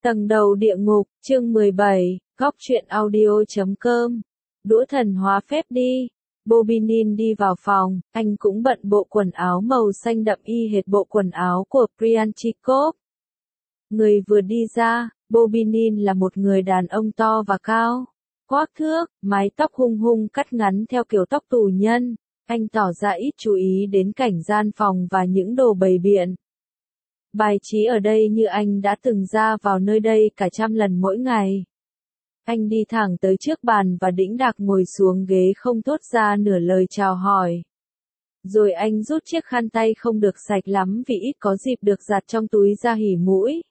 Tầng đầu địa ngục, chương 17, góc truyện audio.com. Đũa thần hóa phép đi. Bobinin đi vào phòng, anh cũng bận bộ quần áo màu xanh đậm y hệt bộ quần áo của Pryanchikov. Người vừa đi ra, Bobinin là một người đàn ông to và cao, quắc thước, mái tóc hung hung cắt ngắn theo kiểu tóc tù nhân. Anh tỏ ra ít chú ý đến cảnh gian phòng và những đồ bày biện. Bài trí ở đây như anh đã từng ra vào nơi đây cả trăm lần mỗi ngày. Anh đi thẳng tới trước bàn và đĩnh đạc ngồi xuống ghế không thốt ra nửa lời chào hỏi. Rồi anh rút chiếc khăn tay không được sạch lắm vì ít có dịp được giặt trong túi ra hỉ mũi.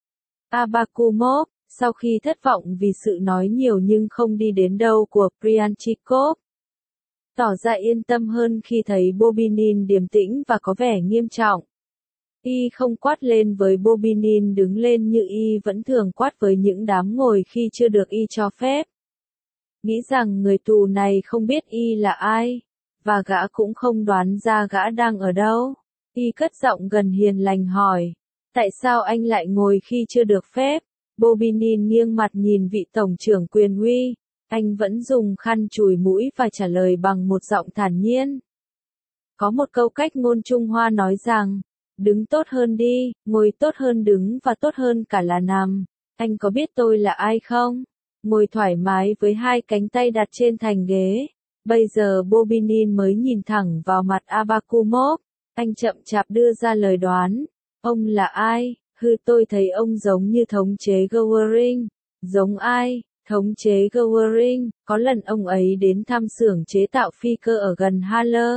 Abakumov, sau khi thất vọng vì sự nói nhiều nhưng không đi đến đâu của Pryanchikov, tỏ ra yên tâm hơn khi thấy Bobinin điềm tĩnh và có vẻ nghiêm trọng. Y không quát lên với Bobinin đứng lên như Y vẫn thường quát với những đám ngồi khi chưa được Y cho phép. Nghĩ rằng người tù này không biết Y là ai, và gã cũng không đoán ra gã đang ở đâu. Y cất giọng gần hiền lành hỏi, tại sao anh lại ngồi khi chưa được phép? Bobinin nghiêng mặt nhìn vị tổng trưởng quyền uy, anh vẫn dùng khăn chùi mũi và trả lời bằng một giọng thản nhiên. Có một câu cách ngôn Trung Hoa nói rằng, đứng tốt hơn đi, ngồi tốt hơn đứng và tốt hơn cả là nằm. Anh có biết tôi là ai không? Ngồi thoải mái với hai cánh tay đặt trên thành ghế. Bây giờ Bobinin mới nhìn thẳng vào mặt Abakumov. Anh chậm chạp đưa ra lời đoán. Ông là ai? Tôi thấy ông giống như thống chế Goering. Giống ai? Thống chế Goering. Có lần ông ấy đến thăm xưởng chế tạo phi cơ ở gần Halle,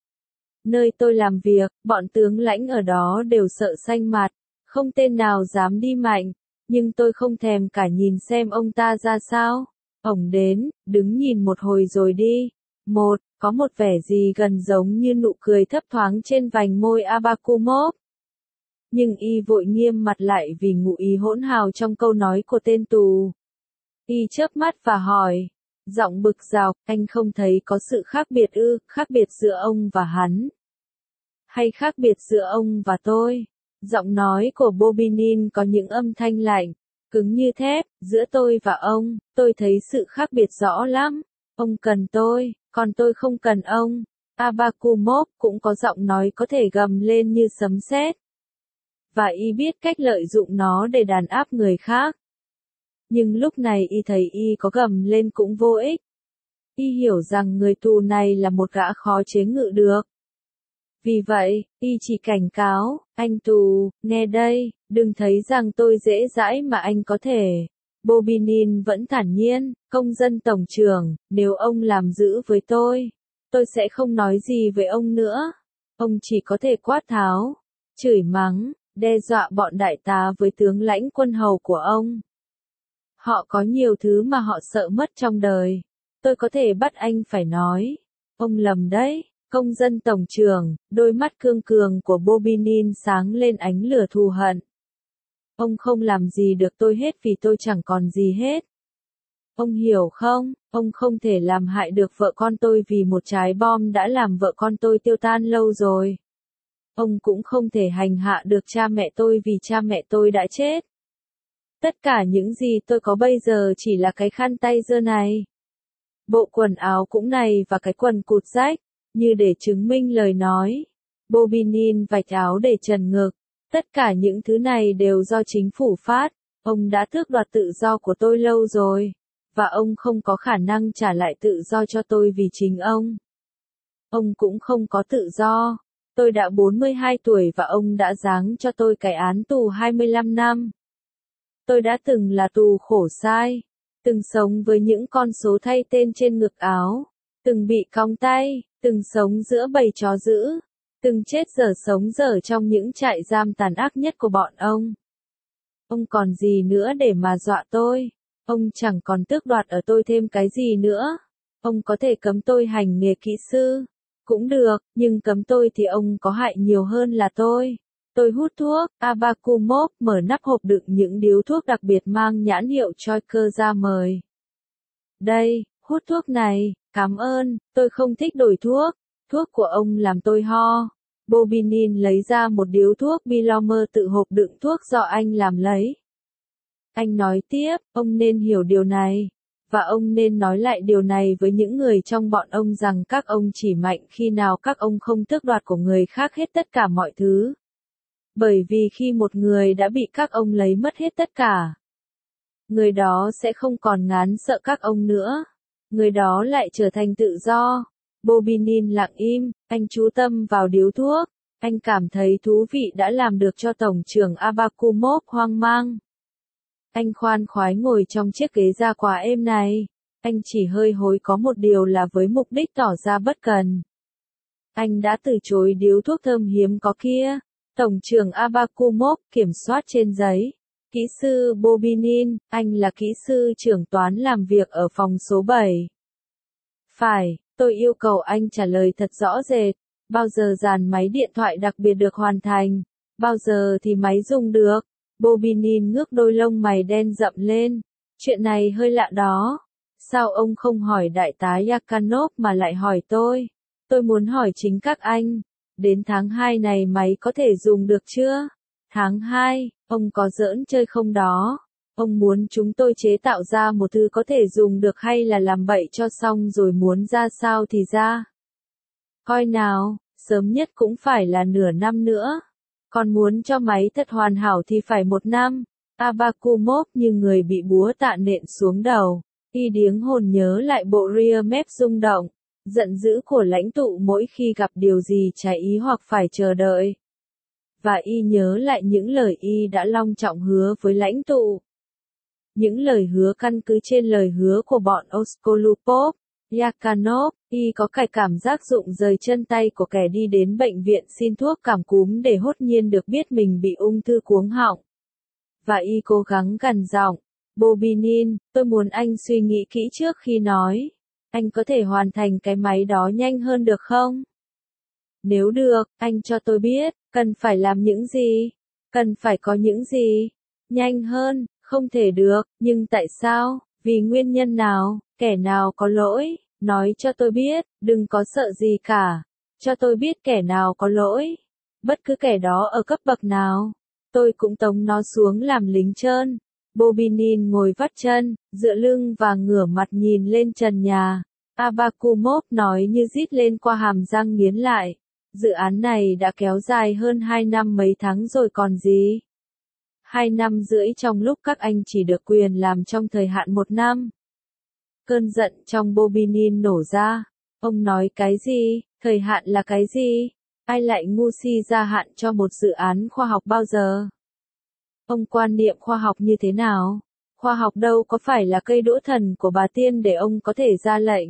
nơi tôi làm việc, bọn tướng lãnh ở đó đều sợ xanh mặt, không tên nào dám đi mạnh, nhưng tôi không thèm cả nhìn xem ông ta ra sao. Ổng đến, đứng nhìn một hồi rồi đi. Có một vẻ gì gần giống như nụ cười thấp thoáng trên vành môi Abakumov. Nhưng Y vội nghiêm mặt lại vì ngụ ý hỗn hào trong câu nói của tên tù. Y chớp mắt và hỏi, giọng bực dọc, anh không thấy có sự khác biệt ư, khác biệt giữa ông và hắn? Hay khác biệt giữa ông và tôi? Giọng nói của Bobinin có những âm thanh lạnh, cứng như thép, giữa tôi và ông, tôi thấy sự khác biệt rõ lắm. Ông cần tôi, còn tôi không cần ông. Abakumov cũng có giọng nói có thể gầm lên như sấm sét. Và Y biết cách lợi dụng nó để đàn áp người khác. Nhưng lúc này Y thấy Y có gầm lên cũng vô ích. Y hiểu rằng người tù này là một gã khó chế ngự được. Vì vậy, Y chỉ cảnh cáo, anh tù, nghe đây, đừng thấy rằng tôi dễ dãi mà anh có thể. Bobinin vẫn thản nhiên, công dân tổng trưởng, nếu ông làm dữ với tôi sẽ không nói gì với ông nữa. Ông chỉ có thể quát tháo, chửi mắng, đe dọa bọn đại tá với tướng lãnh quân hầu của ông. Họ có nhiều thứ mà họ sợ mất trong đời. Tôi có thể bắt anh phải nói. Ông lầm đấy, công dân tổng trưởng. Đôi mắt cương cường của Bobinin sáng lên ánh lửa thù hận. Ông không làm gì được tôi hết vì tôi chẳng còn gì hết. Ông hiểu không, ông không thể làm hại được vợ con tôi vì một trái bom đã làm vợ con tôi tiêu tan lâu rồi. Ông cũng không thể hành hạ được cha mẹ tôi vì cha mẹ tôi đã chết. Tất cả những gì tôi có bây giờ chỉ là cái khăn tay dơ này. Bộ quần áo cũng này và cái quần cụt rách, như để chứng minh lời nói. Bobinin vạch áo để trần ngực. Tất cả những thứ này đều do chính phủ phát. Ông đã tước đoạt tự do của tôi lâu rồi. Và ông không có khả năng trả lại tự do cho tôi vì chính ông. Ông cũng không có tự do. Tôi đã 42 tuổi và ông đã giáng cho tôi cái án tù 25 năm. Tôi đã từng là tù khổ sai, từng sống với những con số thay tên trên ngực áo, từng bị còng tay, từng sống giữa bầy chó dữ, từng chết dở sống dở trong những trại giam tàn ác nhất của bọn ông. Ông còn gì nữa để mà dọa tôi? Ông chẳng còn tước đoạt ở tôi thêm cái gì nữa. Ông có thể cấm tôi hành nghề kỹ sư, cũng được, nhưng cấm tôi thì ông có hại nhiều hơn là tôi. Tôi hút thuốc. Abakumov mở nắp hộp đựng những điếu thuốc đặc biệt mang nhãn hiệu Choicer ra mời. Đây, hút thuốc này, cảm ơn, tôi không thích đổi thuốc. Thuốc của ông làm tôi ho. Bobinin lấy ra một điếu thuốc Bilomer tự hộp đựng thuốc do anh làm lấy. Anh nói tiếp, ông nên hiểu điều này. Và ông nên nói lại điều này với những người trong bọn ông rằng các ông chỉ mạnh khi nào các ông không tước đoạt của người khác hết tất cả mọi thứ. Bởi vì khi một người đã bị các ông lấy mất hết tất cả, người đó sẽ không còn ngán sợ các ông nữa. Người đó lại trở thành tự do. Bobinin lặng im, anh chú tâm vào điếu thuốc. Anh cảm thấy thú vị đã làm được cho Tổng trưởng Abakumov hoang mang. Anh khoan khoái ngồi trong chiếc ghế da quá êm này. Anh chỉ hơi hối có một điều là với mục đích tỏ ra bất cần. Anh đã từ chối điếu thuốc thơm hiếm có kia. Tổng trưởng Abakumov kiểm soát trên giấy. Kỹ sư Bobinin, anh là kỹ sư trưởng toán làm việc ở phòng số 7. Phải, tôi yêu cầu anh trả lời thật rõ rệt. Bao giờ dàn máy điện thoại đặc biệt được hoàn thành? Bao giờ thì máy dùng được? Bobinin ngước đôi lông mày đen rậm lên. Chuyện này hơi lạ đó. Sao ông không hỏi đại tá Yakanov mà lại hỏi tôi? Tôi muốn hỏi chính các anh. Đến tháng 2 này máy có thể dùng được chưa? Tháng 2, ông có giỡn chơi không đó? Ông muốn chúng tôi chế tạo ra một thứ có thể dùng được hay là làm bậy cho xong rồi muốn ra sao thì ra? Coi nào, sớm nhất cũng phải là nửa năm nữa. Còn muốn cho máy thật hoàn hảo thì phải 1 năm. Abakumov như người bị búa tạ nện xuống đầu. Y điếng hồn nhớ lại bộ rear map rung động. Giận dữ của lãnh tụ mỗi khi gặp điều gì trái ý hoặc phải chờ đợi. Và y nhớ lại những lời y đã long trọng hứa với lãnh tụ. Những lời hứa căn cứ trên lời hứa của bọn Oskolupov, Yakanov, y có cái cảm giác rụng rời chân tay của kẻ đi đến bệnh viện xin thuốc cảm cúm để hốt nhiên được biết mình bị ung thư cuống họng. Và y cố gắng gằn giọng, Bobinin, tôi muốn anh suy nghĩ kỹ trước khi nói. Anh có thể hoàn thành cái máy đó nhanh hơn được không? Nếu được, anh cho tôi biết, cần phải làm những gì? Cần phải có những gì? Nhanh hơn, không thể được, nhưng tại sao? Vì nguyên nhân nào? Kẻ nào có lỗi? Nói cho tôi biết, đừng có sợ gì cả. Cho tôi biết kẻ nào có lỗi. Bất cứ kẻ đó ở cấp bậc nào. Tôi cũng tống nó xuống làm lính trơn. Bobinin ngồi vắt chân, dựa lưng và ngửa mặt nhìn lên trần nhà. Abakumov nói như rít lên qua hàm răng nghiến lại. Dự án này đã kéo dài hơn 2 năm mấy tháng rồi còn gì. 2 năm rưỡi trong lúc các anh chỉ được quyền làm trong thời hạn 1 năm. Cơn giận trong Bobinin nổ ra. Ông nói cái gì? Thời hạn là cái gì? Ai lại ngu si gia hạn cho một dự án khoa học bao giờ? Ông quan niệm khoa học như thế nào? Khoa học đâu có phải là cây đũa thần của bà Tiên để ông có thể ra lệnh.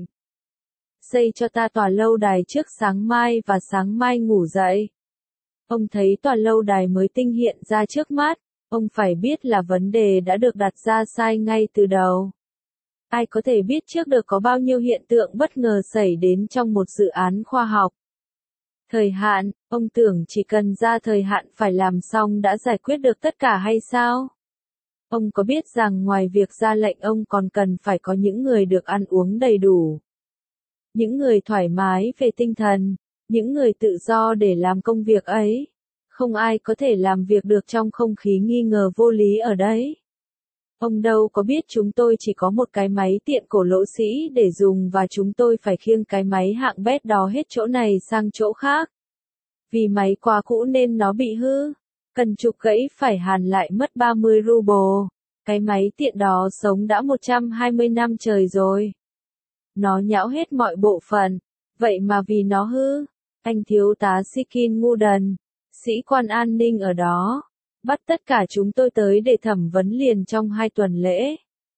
Xây cho ta tòa lâu đài trước sáng mai và sáng mai ngủ dậy. Ông thấy tòa lâu đài mới tinh hiện ra trước mắt, ông phải biết là vấn đề đã được đặt ra sai ngay từ đầu. Ai có thể biết trước được có bao nhiêu hiện tượng bất ngờ xảy đến trong một dự án khoa học. Thời hạn, ông tưởng chỉ cần ra thời hạn phải làm xong đã giải quyết được tất cả hay sao? Ông có biết rằng ngoài việc ra lệnh ông còn cần phải có những người được ăn uống đầy đủ. Những người thoải mái về tinh thần, những người tự do để làm công việc ấy. Không ai có thể làm việc được trong không khí nghi ngờ vô lý ở đấy. Ông đâu có biết chúng tôi chỉ có một cái máy tiện cổ lỗ sĩ để dùng và chúng tôi phải khiêng cái máy hạng bét đó hết chỗ này sang chỗ khác. Vì máy quá cũ nên nó bị hư. Cần trục gãy phải hàn lại mất 30 ruble. Cái máy tiện đó sống đã 120 năm trời rồi. Nó nhão hết mọi bộ phận. Vậy mà vì nó hư, anh thiếu tá Sikin ngu đần, sĩ quan an ninh ở đó, bắt tất cả chúng tôi tới để thẩm vấn liền trong 2 tuần lễ.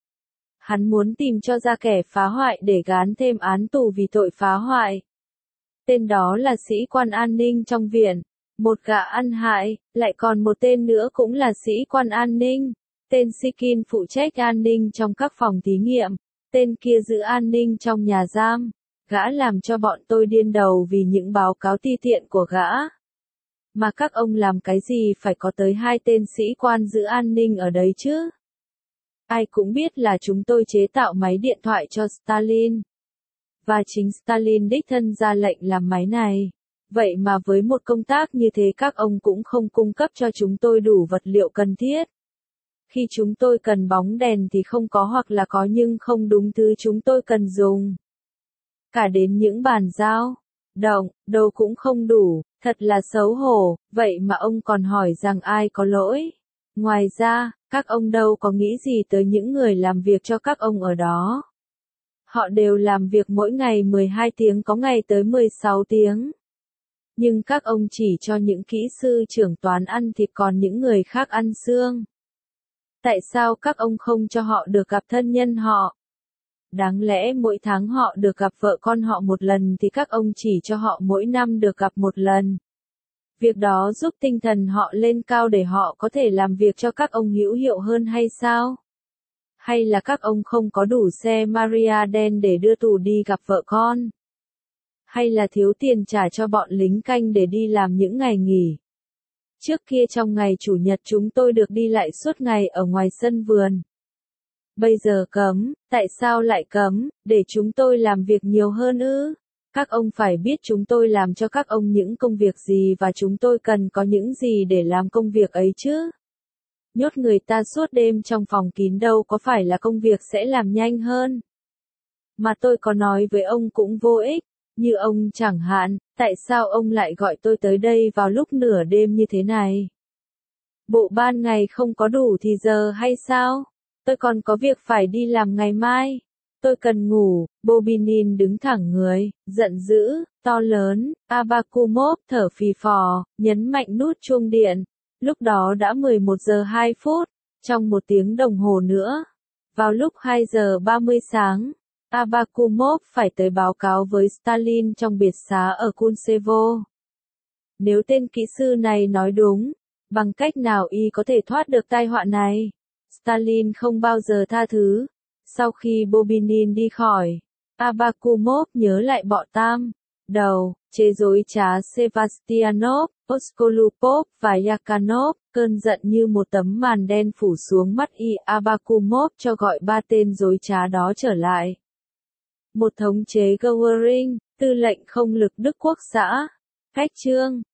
Hắn muốn tìm cho ra kẻ phá hoại để gán thêm án tù vì tội phá hoại. Tên đó là sĩ quan an ninh trong viện, một gã ăn hại, lại còn một tên nữa cũng là sĩ quan an ninh. Tên Sikin phụ trách an ninh trong các phòng thí nghiệm, tên kia giữ an ninh trong nhà giam. Gã làm cho bọn tôi điên đầu vì những báo cáo ti tiện của gã. Mà các ông làm cái gì phải có tới 2 tên sĩ quan giữ an ninh ở đấy chứ? Ai cũng biết là chúng tôi chế tạo máy điện thoại cho Stalin. Và chính Stalin đích thân ra lệnh làm máy này. Vậy mà với một công tác như thế các ông cũng không cung cấp cho chúng tôi đủ vật liệu cần thiết. Khi chúng tôi cần bóng đèn thì không có hoặc là có nhưng không đúng thứ chúng tôi cần dùng. Cả đến những bàn giao, động, đâu cũng không đủ, thật là xấu hổ, vậy mà ông còn hỏi rằng ai có lỗi. Ngoài ra, các ông đâu có nghĩ gì tới những người làm việc cho các ông ở đó. Họ đều làm việc mỗi ngày 12 tiếng, có ngày tới 16 tiếng. Nhưng các ông chỉ cho những kỹ sư trưởng toán ăn thịt còn những người khác ăn xương. Tại sao các ông không cho họ được gặp thân nhân họ? Đáng lẽ mỗi tháng họ được gặp vợ con họ một lần thì các ông chỉ cho họ mỗi năm được gặp một lần. Việc đó giúp tinh thần họ lên cao để họ có thể làm việc cho các ông hữu hiệu hơn hay sao? Hay là các ông không có đủ xe Maria đen để đưa tù đi gặp vợ con? Hay là thiếu tiền trả cho bọn lính canh để đi làm những ngày nghỉ? Trước kia trong ngày Chủ nhật chúng tôi được đi lại suốt ngày ở ngoài sân vườn. Bây giờ cấm, tại sao lại cấm, để chúng tôi làm việc nhiều hơn ư? Các ông phải biết chúng tôi làm cho các ông những công việc gì và chúng tôi cần có những gì để làm công việc ấy chứ. Nhốt người ta suốt đêm trong phòng kín đâu có phải là công việc sẽ làm nhanh hơn. Mà tôi có nói với ông cũng vô ích, như ông chẳng hạn, tại sao ông lại gọi tôi tới đây vào lúc nửa đêm như thế này? Bộ ban ngày không có đủ thì giờ hay sao? Tôi còn có việc phải đi làm ngày mai. Tôi cần ngủ. Bobinin đứng thẳng người, giận dữ, to lớn. Abakumov thở phì phò, nhấn mạnh nút chuông điện. Lúc đó đã 11 giờ 2 phút, trong 1 tiếng đồng hồ nữa. Vào lúc 2 giờ 30 sáng, Abakumov phải tới báo cáo với Stalin trong biệt xá ở Kunsevo. Nếu tên kỹ sư này nói đúng, bằng cách nào y có thể thoát được tai họa này? Stalin không bao giờ tha thứ. Sau khi Bobinin đi khỏi, Abakumov nhớ lại bọ tam, đầu, chế dối trá Sevastianov, Oskolupov và Yakanov, cơn giận như một tấm màn đen phủ xuống mắt y. Abakumov cho gọi 3 tên dối trá đó trở lại. Một thống chế Goering, tư lệnh không lực Đức Quốc xã, Cách Trương,